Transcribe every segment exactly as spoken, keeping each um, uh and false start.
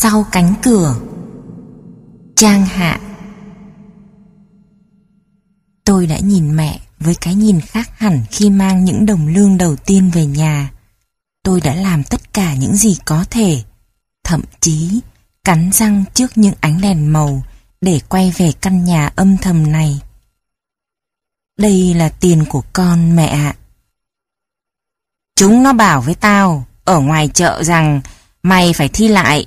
Sau cánh cửa. Trang hạ. Tôi đã nhìn mẹ với cái nhìn khác hẳn khi mang những đồng lương đầu tiên về nhà. Tôi đã làm tất cả những gì có thể, thậm chí cắn răng trước những ánh đèn màu để quay về căn nhà âm thầm này. Đây là tiền của con, mẹ ạ. Chúng nó bảo với tao ở ngoài chợ rằng mày phải thi lại.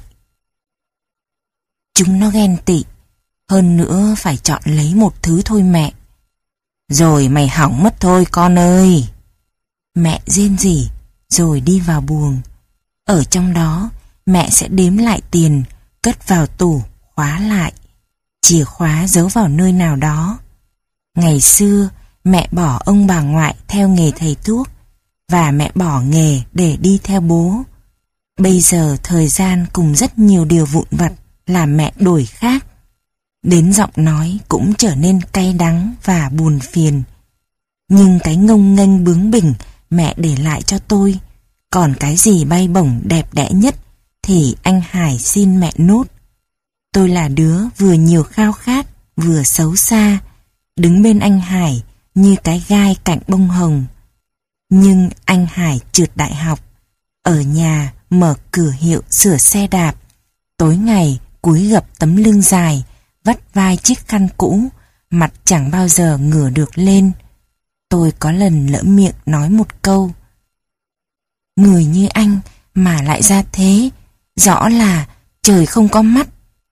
Chúng nó ghen tị, hơn nữa phải chọn lấy một thứ thôi mẹ. Rồi mày hỏng mất thôi con ơi. Mẹ rên rỉ rồi đi vào buồng. Ở trong đó mẹ sẽ đếm lại tiền, cất vào tủ, khóa lại. Chìa khóa giấu vào nơi nào đó. Ngày xưa mẹ bỏ ông bà ngoại theo nghề thầy thuốc, và mẹ bỏ nghề để đi theo bố. Bây giờ thời gian cùng rất nhiều điều vụn vặt làm mẹ đổi khác. Đến giọng nói cũng trở nên cay đắng và buồn phiền. Nhưng cái ngông nghênh bướng bỉnh mẹ để lại cho tôi, còn cái gì bay bổng đẹp đẽ nhất thì anh Hải xin mẹ nốt. Tôi là đứa vừa nhiều khao khát vừa xấu xa, đứng bên anh Hải như cái gai cạnh bông hồng. Nhưng anh Hải trượt đại học, ở nhà mở cửa hiệu sửa xe đạp, tối ngày cúi gập tấm lưng dài, vắt vai chiếc khăn cũ, mặt chẳng bao giờ ngửa được lên. Tôi có lần lỡ miệng nói một câu: người như anh mà lại ra thế, rõ là trời không có mắt.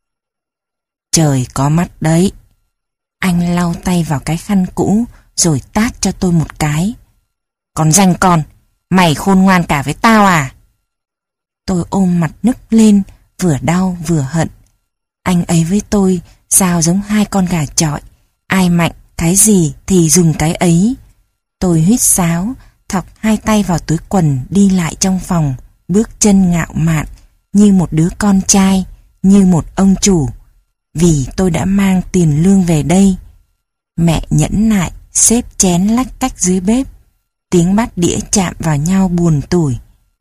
Trời có mắt đấy. Anh lau tay vào cái khăn cũ rồi tát cho tôi một cái. Còn danh con, mày khôn ngoan cả với tao à? Tôi ôm mặt nức lên, vừa đau vừa hận. Anh ấy với tôi sao giống hai con gà chọi, ai mạnh cái gì thì dùng cái ấy. Tôi huýt sáo, thọc hai tay vào túi quần đi lại trong phòng, bước chân ngạo mạn như một đứa con trai, như một ông chủ. Vì tôi đã mang tiền lương về đây. Mẹ nhẫn nại xếp chén lách cách dưới bếp. Tiếng bát đĩa chạm vào nhau buồn tủi.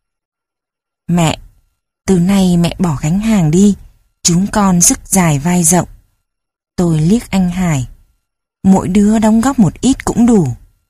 Mẹ, từ nay mẹ bỏ gánh hàng đi, chúng con sức dài vai rộng. Tôi liếc anh Hải. Mỗi đứa đóng góp một ít cũng đủ.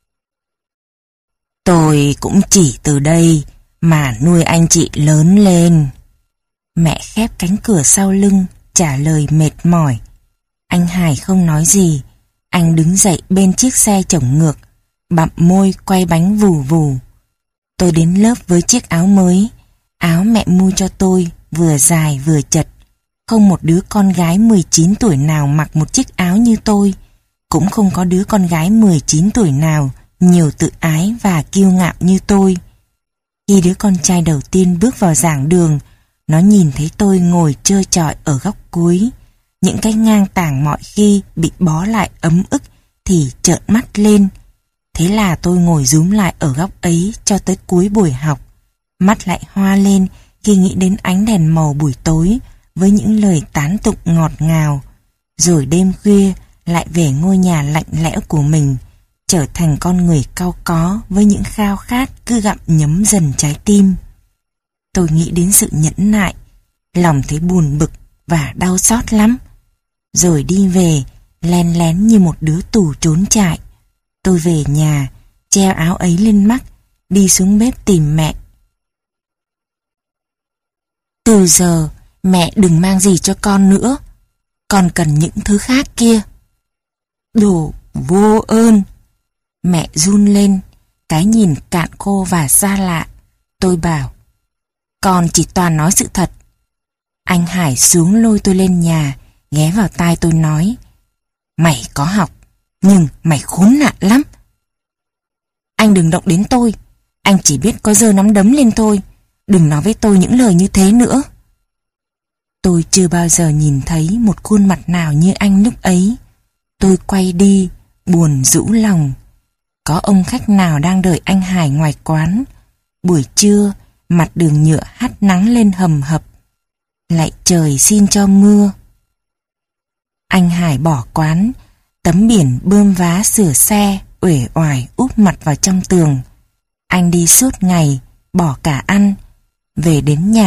Tôi cũng chỉ từ đây mà nuôi anh chị lớn lên. Mẹ khép cánh cửa sau lưng, trả lời mệt mỏi. Anh Hải không nói gì. Anh đứng dậy bên chiếc xe chổng ngược, bặm môi quay bánh vù vù. Tôi đến lớp với chiếc áo mới. Áo mẹ mua cho tôi, vừa dài vừa chật. Không một đứa con gái mười chín tuổi nào mặc một chiếc áo như tôi. Cũng không có đứa con gái mười chín tuổi nào nhiều tự ái và kiêu ngạo như tôi. Khi đứa con trai đầu tiên bước vào giảng đường, nó nhìn thấy tôi ngồi trơ trọi ở góc cuối. Những cái ngang tảng mọi khi bị bó lại ấm ức thì trợn mắt lên. Thế là tôi ngồi rúm lại ở góc ấy cho tới cuối buổi học. Mắt lại hoa lên khi nghĩ đến ánh đèn màu buổi tối với những lời tán tụng ngọt ngào. Rồi đêm khuya lại về ngôi nhà lạnh lẽo của mình, trở thành con người cau có với những khao khát cứ gặm nhấm dần trái tim. Tôi nghĩ đến sự nhẫn nại, lòng thấy buồn bực và đau xót lắm. Rồi đi về, len lén như một đứa tù trốn trại. Tôi về nhà, treo áo ấy lên mắt, đi xuống bếp tìm mẹ. Từ giờ, mẹ đừng mang gì cho con nữa. Con cần những thứ khác kia. Đồ vô ơn. Mẹ run lên, cái nhìn cạn khô và xa lạ. Tôi bảo, con chỉ toàn nói sự thật. Anh Hải xuống lôi tôi lên nhà, ghé vào tai tôi nói, mày có học, nhưng mày khốn nạn lắm. Anh đừng động đến tôi, anh chỉ biết có giơ nắm đấm lên thôi. Đừng nói với tôi những lời như thế nữa. Tôi chưa bao giờ nhìn thấy một khuôn mặt nào như anh lúc ấy. Tôi quay đi, buồn rũ lòng. Có ông khách nào đang đợi anh Hải ngoài quán. Buổi trưa, mặt đường nhựa hắt nắng lên hầm hập. Lạy trời xin cho mưa. Anh Hải bỏ quán, tấm biển bơm vá sửa xe uể oải úp mặt vào trong tường. Anh đi suốt ngày, bỏ cả ăn. Về đến nhà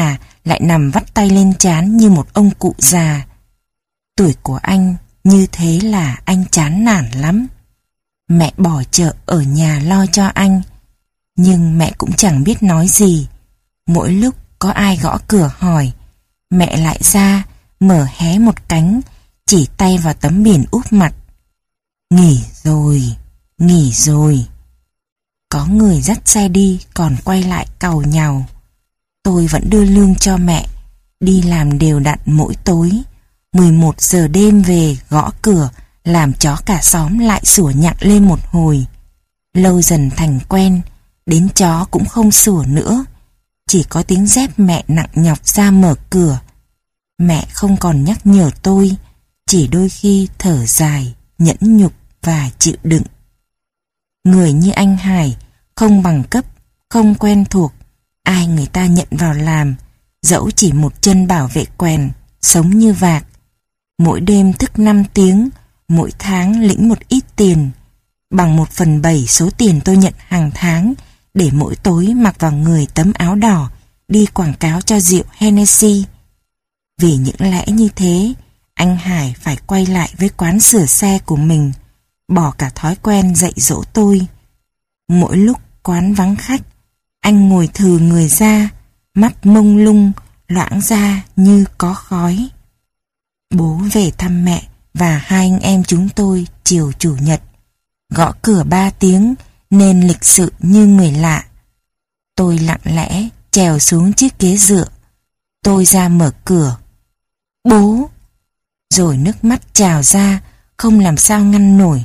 lại nằm vắt tay lên trán như một ông cụ già. Tuổi của anh như thế là anh chán nản lắm. Mẹ bỏ chợ ở nhà lo cho anh, nhưng mẹ cũng chẳng biết nói gì. Mỗi lúc có ai gõ cửa hỏi, mẹ lại ra mở hé một cánh, chỉ tay vào tấm biển úp mặt: nghỉ rồi, nghỉ rồi. Có người dắt xe đi còn quay lại càu nhàu. Tôi vẫn đưa lương cho mẹ, đi làm đều đặn mỗi tối. mười một giờ đêm về gõ cửa, làm chó cả xóm lại sủa nhặng lên một hồi. Lâu dần thành quen, đến chó cũng không sủa nữa, chỉ có tiếng dép mẹ nặng nhọc ra mở cửa. Mẹ không còn nhắc nhở tôi, chỉ đôi khi thở dài, nhẫn nhục và chịu đựng. Người như anh Hải, không bằng cấp, không quen thuộc, ai người ta nhận vào làm, dẫu chỉ một chân bảo vệ quèn, sống như vạc. Mỗi đêm thức năm tiếng, mỗi tháng lĩnh một ít tiền, bằng một phần bảy số tiền tôi nhận hàng tháng, để mỗi tối mặc vào người tấm áo đỏ, đi quảng cáo cho rượu Hennessy. Vì những lẽ như thế, anh Hải phải quay lại với quán sửa xe của mình, bỏ cả thói quen dạy dỗ tôi. Mỗi lúc quán vắng khách, anh ngồi thừ người ra, mắt mông lung, loãng ra như có khói. Bố về thăm mẹ và hai anh em chúng tôi chiều chủ nhật. Gõ cửa ba tiếng nên lịch sự như người lạ. Tôi lặng lẽ trèo xuống chiếc ghế dựa. Tôi ra mở cửa. Bố! Rồi nước mắt trào ra, không làm sao ngăn nổi.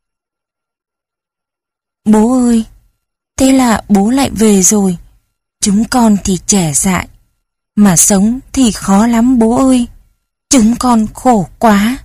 Bố ơi! Thế là bố lại về rồi. Chúng con thì trẻ dại, mà sống thì khó lắm bố ơi. Chúng con khổ quá.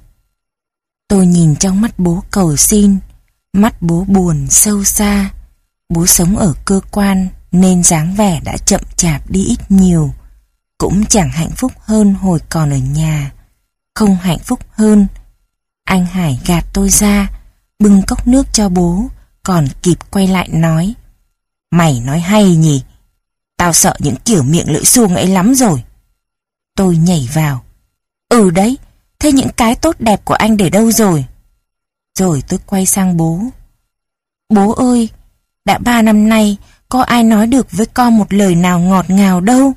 Tôi nhìn trong mắt bố cầu xin. Mắt bố buồn sâu xa. Bố sống ở cơ quan nên dáng vẻ đã chậm chạp đi ít nhiều. Cũng chẳng hạnh phúc hơn hồi còn ở nhà. Không hạnh phúc hơn. Anh Hải gạt tôi ra, bưng cốc nước cho bố, còn kịp quay lại nói: Mày nói hay nhỉ? Tao sợ những kiểu miệng lưỡi suông ấy lắm rồi. Tôi nhảy vào: Ừ đấy, thế những cái tốt đẹp của anh để đâu rồi? Rồi tôi quay sang bố: Bố ơi, đã ba năm nay có ai nói được với con một lời nào ngọt ngào đâu.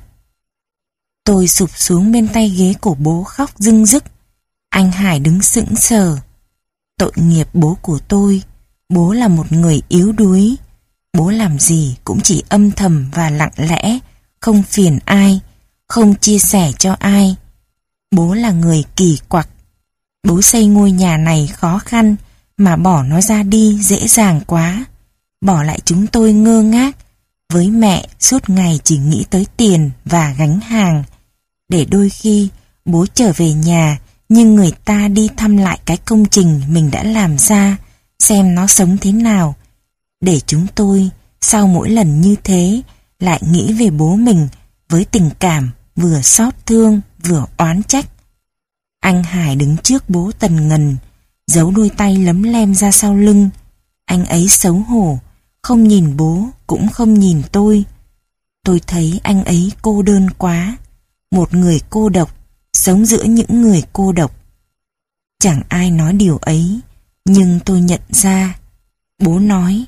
Tôi sụp xuống bên tay ghế của bố khóc rưng rức. Anh Hải đứng sững sờ. Tội nghiệp bố của tôi. Bố là một người yếu đuối. Bố làm gì cũng chỉ âm thầm và lặng lẽ, không phiền ai, không chia sẻ cho ai. Bố là người kỳ quặc. Bố xây ngôi nhà này khó khăn mà bỏ nó ra đi dễ dàng quá. Bỏ lại chúng tôi ngơ ngác, với mẹ suốt ngày chỉ nghĩ tới tiền và gánh hàng. Để đôi khi bố trở về nhà, nhưng người ta đi thăm lại cái công trình mình đã làm ra, xem nó sống thế nào. Để chúng tôi, sau mỗi lần như thế, lại nghĩ về bố mình với tình cảm vừa xót thương vừa oán trách. Anh Hải đứng trước bố tần ngần, giấu đôi tay lấm lem ra sau lưng. Anh ấy xấu hổ, không nhìn bố cũng không nhìn tôi. Tôi thấy anh ấy cô đơn quá, một người cô độc, sống giữa những người cô độc. Chẳng ai nói điều ấy, nhưng tôi nhận ra. Bố nói: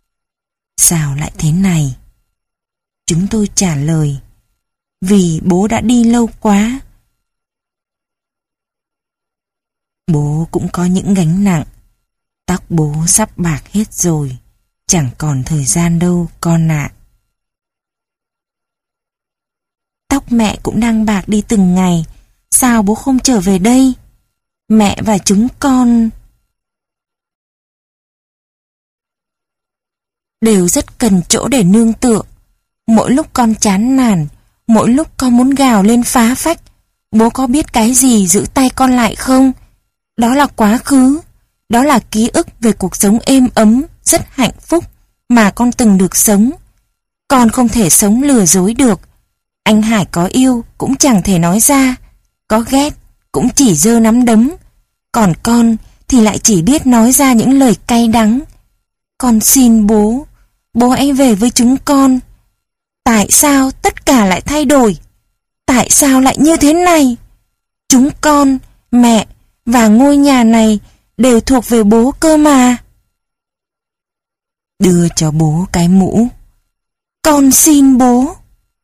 Sao lại thế này? Chúng tôi trả lời: Vì bố đã đi lâu quá. Bố cũng có những gánh nặng. Tóc bố sắp bạc hết rồi, chẳng còn thời gian đâu con ạ. Tóc mẹ cũng đang bạc đi từng ngày. Sao bố không trở về đây? Mẹ và chúng con đều rất cần chỗ để nương tựa. Mỗi lúc con chán nản, mỗi lúc con muốn gào lên phá phách, bố có biết cái gì giữ tay con lại không? Đó là quá khứ, đó là ký ức về cuộc sống êm ấm, rất hạnh phúc mà con từng được sống. Con không thể sống lừa dối được. Anh Hải có yêu cũng chẳng thể nói ra, có ghét cũng chỉ giơ nắm đấm. Còn con thì lại chỉ biết nói ra những lời cay đắng. Con xin bố, bố hãy về với chúng con. Tại sao tất cả lại thay đổi? Tại Tại sao lại như thế này? Chúng con, mẹ và ngôi nhà này đều thuộc về bố cơ mà. Đưa cho bố cái mũ. Con xin bố.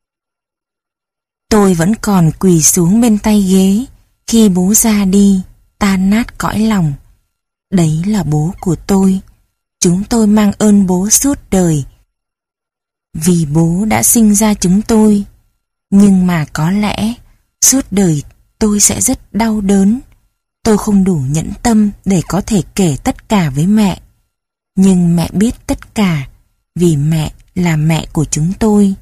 Tôi vẫn còn quỳ xuống bên tay ghế khi bố ra đi, tan nát cõi lòng. Đấy là bố của tôi. Chúng tôi mang ơn bố suốt đời. Vì bố đã sinh ra chúng tôi. Nhưng mà có lẽ suốt đời tôi sẽ rất đau đớn. Tôi không đủ nhẫn tâm để có thể kể tất cả với mẹ. Nhưng mẹ biết tất cả, vì mẹ là mẹ của chúng tôi.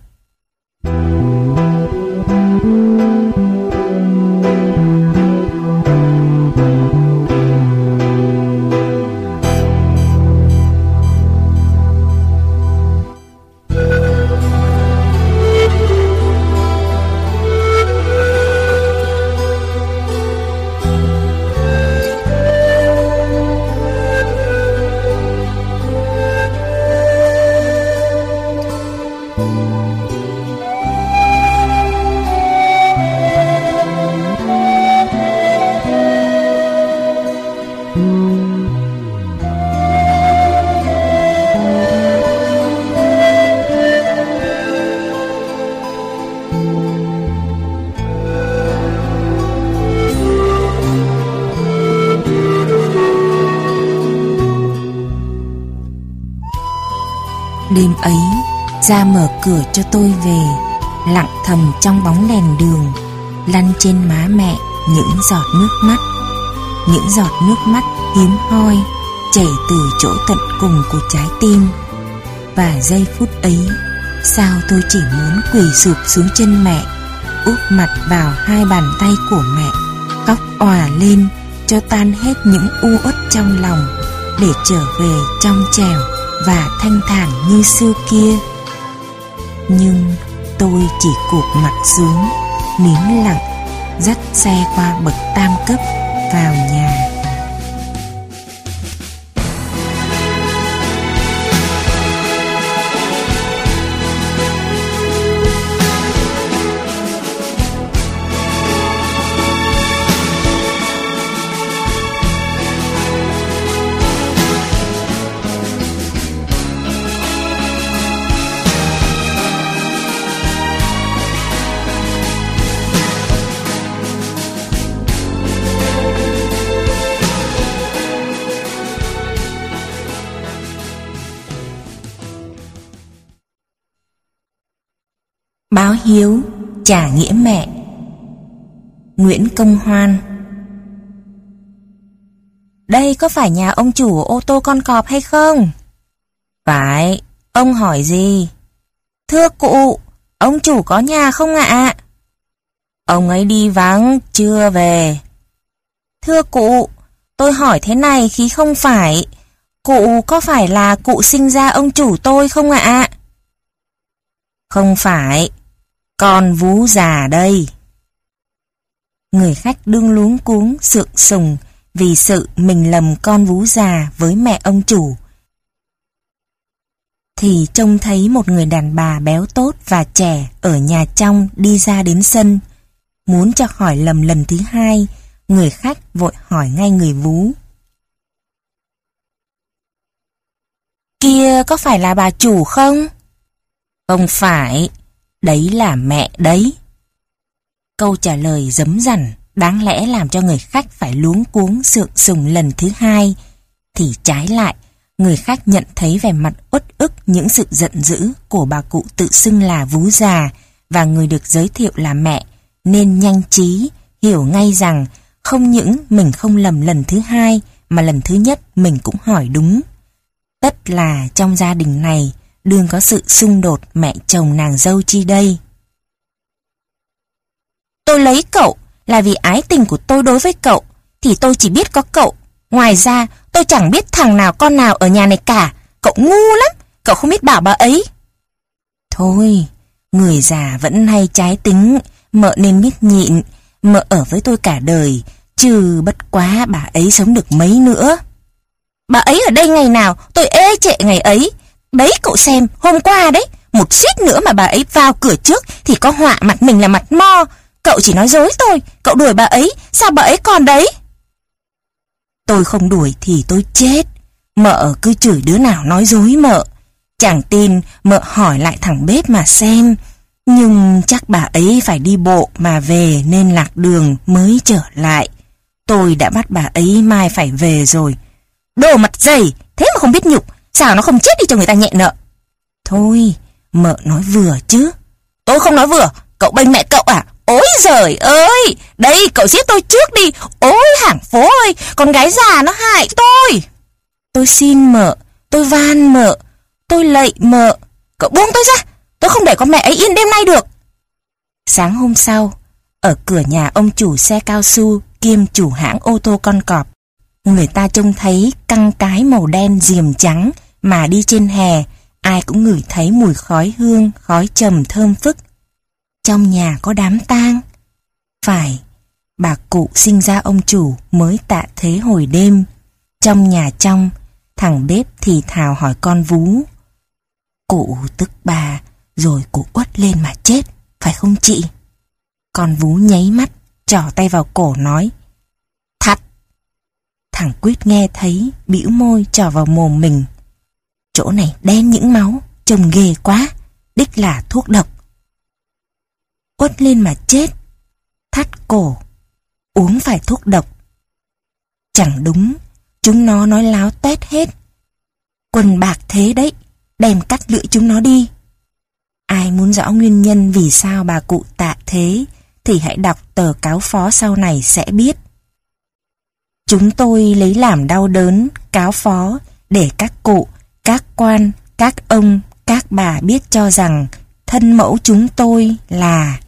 Đêm ấy, Gia mở cửa cho tôi về, lặng thầm trong bóng đèn đường, lăn trên má mẹ những giọt nước mắt. Những giọt nước mắt hiếm hoi chảy từ chỗ tận cùng của trái tim. Và giây phút ấy, sao tôi chỉ muốn quỳ sụp xuống chân mẹ, úp mặt vào hai bàn tay của mẹ, khóc òa lên cho tan hết những u uất trong lòng, để trở về trong trẻo và thanh thản như xưa kia. Nhưng tôi chỉ cụp mặt xuống, nín lặng, dắt xe qua bậc tam cấp vào nhà. Báo hiếu trả nghĩa mẹ. Nguyễn Công Hoan. Đây có phải nhà ông chủ ô tô con cọp hay không? Phải, ông hỏi gì? Thưa cụ, ông chủ có nhà không ạ? Ông ấy đi vắng, chưa về. Thưa cụ, tôi hỏi thế này khi không phải, cụ có phải là cụ sinh ra ông chủ tôi không ạ? Không phải, con vú già đây. Người khách đương luống cuống sượng sùng vì sự mình lầm con vú già với mẹ ông chủ. Thì trông thấy một người đàn bà béo tốt và trẻ ở nhà trong đi ra đến sân. Muốn cho hỏi lầm lần thứ hai, người khách vội hỏi ngay người vú. Kia có phải là bà chủ không? Không phải, đấy là mẹ đấy. Câu trả lời dấm dẳn, đáng lẽ làm cho người khách phải luống cuống sượng sùng lần thứ hai. Thì trái lại, người khách nhận thấy vẻ mặt uất ức những sự giận dữ của bà cụ tự xưng là vú già và người được giới thiệu là mẹ, nên nhanh trí hiểu ngay rằng không những mình không lầm lần thứ hai mà lần thứ nhất mình cũng hỏi đúng. Tất là trong gia đình này đương có sự xung đột mẹ chồng nàng dâu chi đây. Tôi lấy cậu là vì ái tình của tôi đối với cậu, thì tôi chỉ biết có cậu. Ngoài ra tôi chẳng biết thằng nào con nào ở nhà này cả. Cậu ngu lắm, cậu không biết bảo bà ấy. Thôi, người già vẫn hay trái tính, mợ nên biết nhịn. Mợ ở với tôi cả đời, chứ bất quá bà ấy sống được mấy nữa. Bà ấy ở đây ngày nào tôi ê chệ ngày ấy. Đấy cậu xem, hôm qua đấy, một suýt nữa mà bà ấy vào cửa trước thì có họa mặt mình là mặt mo. cậu chỉ nói dối tôi. Cậu đuổi bà ấy, sao bà ấy còn đấy? Tôi không đuổi thì tôi chết. Mợ cứ chửi đứa nào nói dối mợ. Chẳng tin mợ hỏi lại thằng bếp mà xem. Nhưng chắc bà ấy phải đi bộ mà về nên lạc đường mới trở lại. Tôi đã bắt bà ấy mai phải về rồi. Đồ mặt dày, thế mà không biết nhục. Sao nó không chết đi cho người ta nhẹ nợ? Thôi, mợ nói vừa chứ. Tôi không nói vừa, cậu bênh mẹ cậu à? Ôi giời ơi, đây cậu giết tôi trước đi. Ôi hàng phố ơi, con gái già nó hại tôi. Tôi xin mợ, tôi van mợ, tôi lạy mợ. Cậu buông tôi ra, tôi không để con mẹ ấy yên đêm nay được. Sáng hôm sau, ở cửa nhà ông chủ xe cao su kiêm chủ hãng ô tô con cọp, người ta trông thấy căng cái màu đen diềm trắng mà đi trên hè, ai cũng ngửi thấy mùi khói hương, khói trầm thơm phức. Trong nhà có đám tang. Phải, bà cụ sinh ra ông chủ mới tạ thế hồi đêm. Trong nhà trong, thằng bếp thì thào hỏi con Vú. Cụ tức bà, rồi cụ uất lên mà chết, phải không chị? Con Vú nháy mắt, trỏ tay vào cổ nói. Thắt. Thằng Quýt nghe thấy, bĩu môi trỏ vào mồm mình. Chỗ này đen những máu, trông ghê quá, đích là thuốc độc. Uất lên mà chết, thắt cổ, uống phải thuốc độc. Chẳng đúng, chúng nó nói láo tét hết. Quần bạc thế đấy, đem cắt lưỡi chúng nó đi. Ai muốn rõ nguyên nhân vì sao bà cụ tạ thế thì hãy đọc tờ cáo phó sau này sẽ biết. Chúng tôi lấy làm đau đớn cáo phó để các cụ, các quan, các ông, các bà biết cho rằng thân mẫu chúng tôi là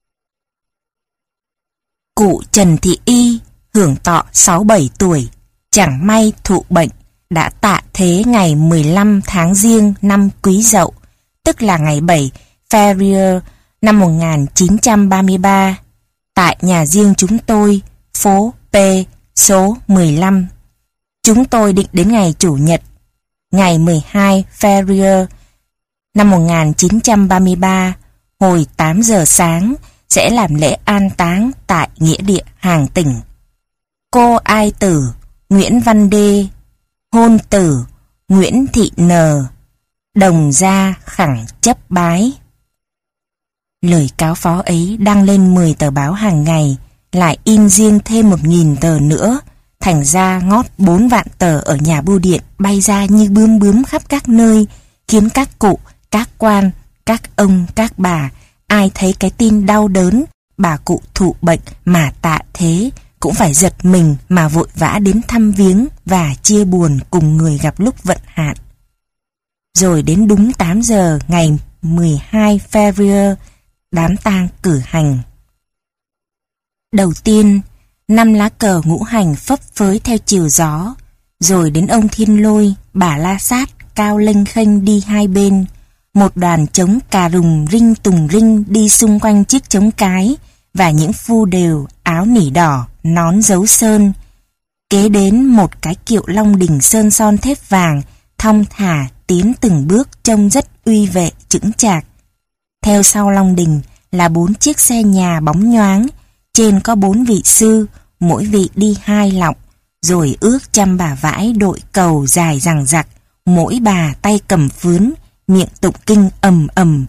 cụ Trần Thị Y, hưởng thọ sáu bảy tuổi, chẳng may thụ bệnh, đã tạ thế ngày mười lăm tháng Giêng năm Quý Dậu, tức là ngày bảy February năm một nghìn chín trăm ba mươi ba, tại nhà riêng chúng tôi, phố P, số mười lăm. Chúng tôi định đến ngày Chủ nhật, ngày mười hai February năm một nghìn chín trăm ba mươi ba, hồi tám giờ sáng, sẽ làm lễ an táng tại nghĩa địa Hàng Tỉnh. Cô ai tử Nguyễn Văn Đê, hôn tử Nguyễn Thị N, đồng gia khẳng chấp bái. Lời cáo phó ấy đăng lên mười tờ báo hàng ngày, lại in riêng thêm một nghìn tờ nữa, thành ra ngót bốn vạn tờ ở nhà bưu điện bay ra như bướm bướm khắp các nơi, khiến các cụ, các quan, các ông, các bà, ai thấy cái tin đau đớn, bà cụ thụ bệnh mà tạ thế, cũng phải giật mình mà vội vã đến thăm viếng và chia buồn cùng người gặp lúc vận hạn. Rồi đến đúng tám giờ ngày mười hai February, đám tang cử hành. Đầu tiên, năm lá cờ ngũ hành phấp phới theo chiều gió, rồi đến ông Thiên Lôi, bà La Sát cao lênh khênh đi hai bên, một đoàn trống cà rùng rinh tùng rinh đi xung quanh chiếc trống cái, và những phu đều áo nỉ đỏ, nón dấu sơn. Kế đến một cái kiệu long đỉnh sơn son thép vàng, thong thả tiến từng bước trông rất uy vệ chững chạc. Theo sau long đình là bốn chiếc xe nhà bóng nhoáng, trên có bốn vị sư, mỗi vị đi hai lọng, rồi ước trăm bà vãi đội cầu dài dằng dặc, mỗi bà tay cầm phướn, miệng tụng kinh ầm ầm.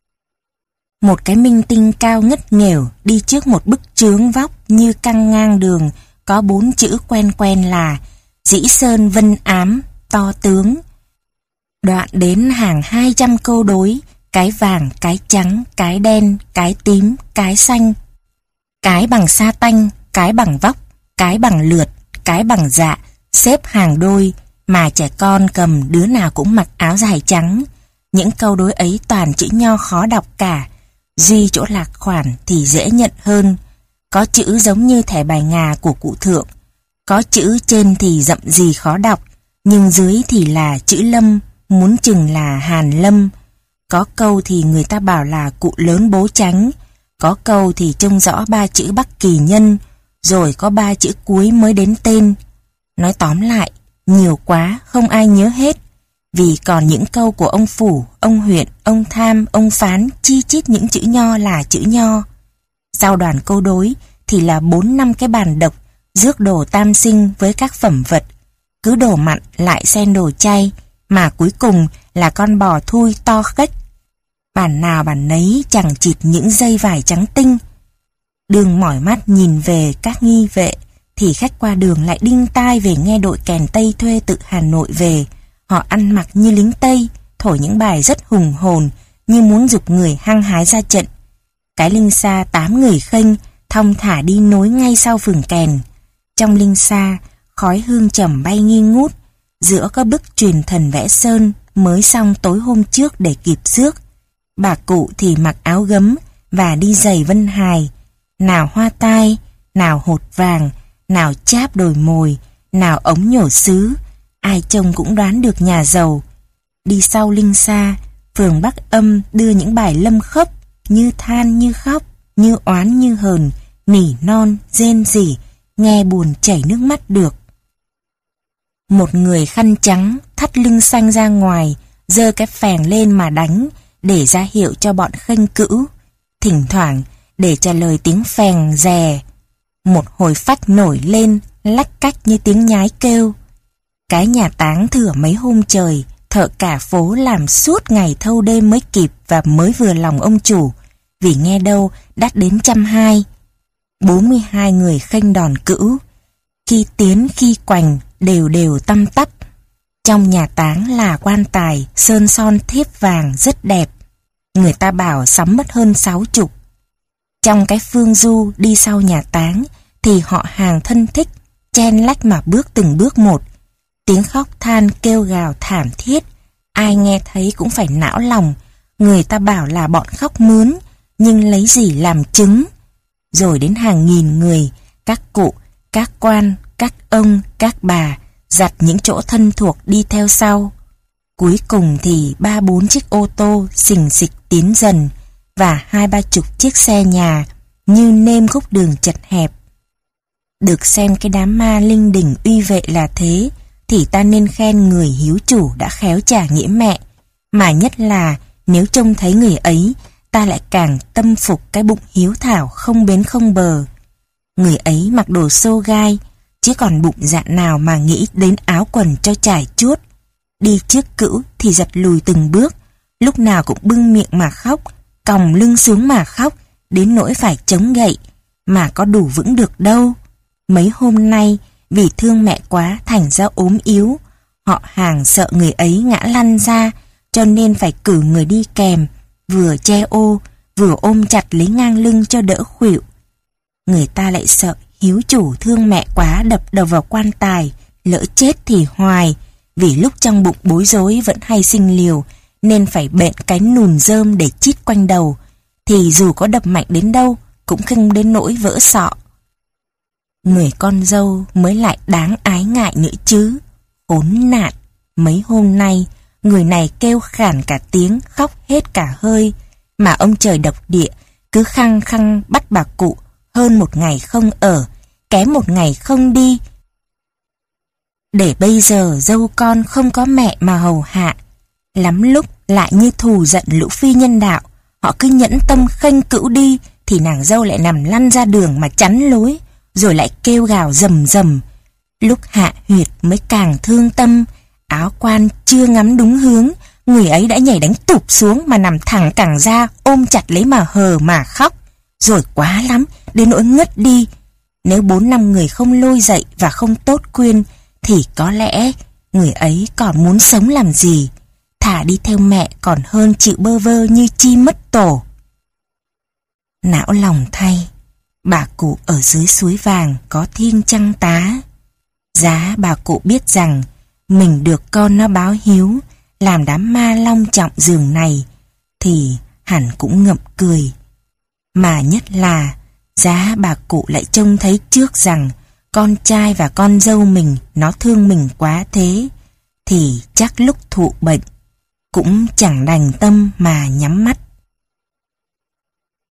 Một cái minh tinh cao ngất nghèo đi trước một bức chướng vóc như căng ngang đường, có bốn chữ quen quen là Dĩ Sơn Vân Ám To Tướng. Đoạn đến hàng hai trăm câu đối, cái vàng, cái trắng, cái đen, cái tím, cái xanh, cái bằng sa tanh, cái bằng vóc, cái bằng lượt, cái bằng dạ, xếp hàng đôi, mà trẻ con cầm đứa nào cũng mặc áo dài trắng. Những câu đối ấy toàn chữ nho khó đọc cả, duy chỗ lạc khoản thì dễ nhận hơn. Có chữ giống như thẻ bài ngà của cụ Thượng, có chữ trên thì rậm gì khó đọc, nhưng dưới thì là chữ Lâm, muốn chừng là Hàn Lâm. Có câu thì người ta bảo là cụ lớn bố Chánh, có câu thì trông rõ ba chữ Bắc Kỳ Nhân, rồi có ba chữ cuối mới đến tên. Nói tóm lại, nhiều quá không ai nhớ hết, vì còn những câu của ông Phủ, ông Huyện, ông Tham, ông Phán chi chít những chữ nho là chữ nho. Sau đoàn câu đối thì là bốn năm cái bàn độc, rước đồ tam sinh với các phẩm vật. Cứ đồ mặn lại xen đồ chay, mà cuối cùng là con bò thui to khếch. Bàn nào bàn nấy chẳng chịt những dây vải trắng tinh. Đường mỏi mắt nhìn về các nghi vệ, thì khách qua đường lại đinh tai về nghe đội kèn Tây thuê từ Hà Nội về. Họ ăn mặc như lính Tây, thổi những bài rất hùng hồn, như muốn giục người hăng hái ra trận. Cái linh xa tám người khênh, thong thả đi nối ngay sau phường kèn. Trong linh xa, khói hương trầm bay nghi ngút, giữa các bức truyền thần vẽ sơn mới xong tối hôm trước để kịp rước. Bà cụ thì mặc áo gấm và đi giày vân hài, nào hoa tai, nào hột vàng, nào cháp đồi mồi, nào ống nhổ sứ, ai trông cũng đoán được nhà giàu. Đi sau linh xa, phường Bắc Âm đưa những bài lâm khấp, như than như khóc, như oán như hờn, nỉ non, rên rỉ, nghe buồn chảy nước mắt được. Một người khăn trắng thắt lưng xanh ra ngoài, giơ cái phèn lên mà đánh, để ra hiệu cho bọn khênh cữu. Thỉnh thoảng, để trả lời tiếng phèn rè, một hồi phách nổi lên, lách cách như tiếng nhái kêu. Cái nhà táng thừa mấy hôm trời, thợ cả phố làm suốt ngày thâu đêm mới kịp và mới vừa lòng ông chủ, vì nghe đâu đắt đến trăm hai. Bốn mươi hai người khênh đòn cữu, khi tiến khi quành đều đều tăm tắp. Trong nhà táng là quan tài sơn son thiếp vàng rất đẹp, người ta bảo sắm mất hơn sáu chục. Trong cái phương du đi sau nhà táng thì họ hàng thân thích chen lách mà bước từng bước một. Tiếng khóc than kêu gào thảm thiết, ai nghe thấy cũng phải não lòng. Người ta bảo là bọn khóc mướn, nhưng lấy gì làm chứng. Rồi đến hàng nghìn người, các cụ, các quan, các ông, các bà, giặt những chỗ thân thuộc đi theo sau. Cuối cùng thì ba bốn chiếc ô tô xình xịch tiến dần, và hai ba chục chiếc xe nhà như nêm khúc đường chật hẹp. Được xem cái đám ma linh đình uy vệ là thế, thì ta nên khen người hiếu chủ đã khéo trả nghĩa mẹ. Mà nhất là nếu trông thấy người ấy, ta lại càng tâm phục cái bụng hiếu thảo không bến không bờ. Người ấy mặc đồ xô gai, chứ còn bụng dạ nào mà nghĩ đến áo quần cho trải chuốt. Đi trước cữu thì giật lùi từng bước, lúc nào cũng bưng miệng mà khóc, còng lưng xuống mà khóc, đến nỗi phải chống gậy, mà có đủ vững được đâu. Mấy hôm nay, vì thương mẹ quá thành ra ốm yếu, họ hàng sợ người ấy ngã lăn ra, cho nên phải cử người đi kèm, vừa che ô, vừa ôm chặt lấy ngang lưng cho đỡ khuỵu. Người ta lại sợ hiếu chủ thương mẹ quá đập đầu vào quan tài, lỡ chết thì hoài, vì lúc trong bụng bối rối vẫn hay sinh liều, nên phải bện cái nùn rơm để chít quanh đầu, thì dù có đập mạnh đến đâu cũng không đến nỗi vỡ sọ. Người con dâu mới lại đáng ái ngại nữa chứ. Khốn nạn, mấy hôm nay người này kêu khản cả tiếng, khóc hết cả hơi, mà ông trời độc địa cứ khăng khăng bắt bà cụ hơn một ngày không ở, kém một ngày không đi, để bây giờ dâu con không có mẹ mà hầu hạ. Lắm lúc lại như thù giận lũ phi nhân đạo, họ cứ nhẫn tâm khênh cữu đi, thì nàng dâu lại nằm lăn ra đường mà chắn lối, rồi lại kêu gào rầm rầm. Lúc hạ huyệt mới càng thương tâm, áo quan chưa ngắm đúng hướng, người ấy đã nhảy đánh tụp xuống mà nằm thẳng cẳng ra, ôm chặt lấy mà hờ mà khóc. Rồi quá lắm, đến nỗi ngất đi. Nếu bốn năm người không lôi dậy và không tốt khuyên, thì có lẽ người ấy còn muốn sống làm gì. Thả đi theo mẹ còn hơn chịu bơ vơ như chi mất tổ. Não lòng thay, bà cụ ở dưới suối vàng có thiên trăng tá. Giá bà cụ biết rằng mình được con nó báo hiếu, làm đám ma long trọng giường này, thì hẳn cũng ngậm cười. Mà nhất là giá bà cụ lại trông thấy trước rằng con trai và con dâu mình nó thương mình quá thế, thì chắc lúc thụ bệnh cũng chẳng đành tâm mà nhắm mắt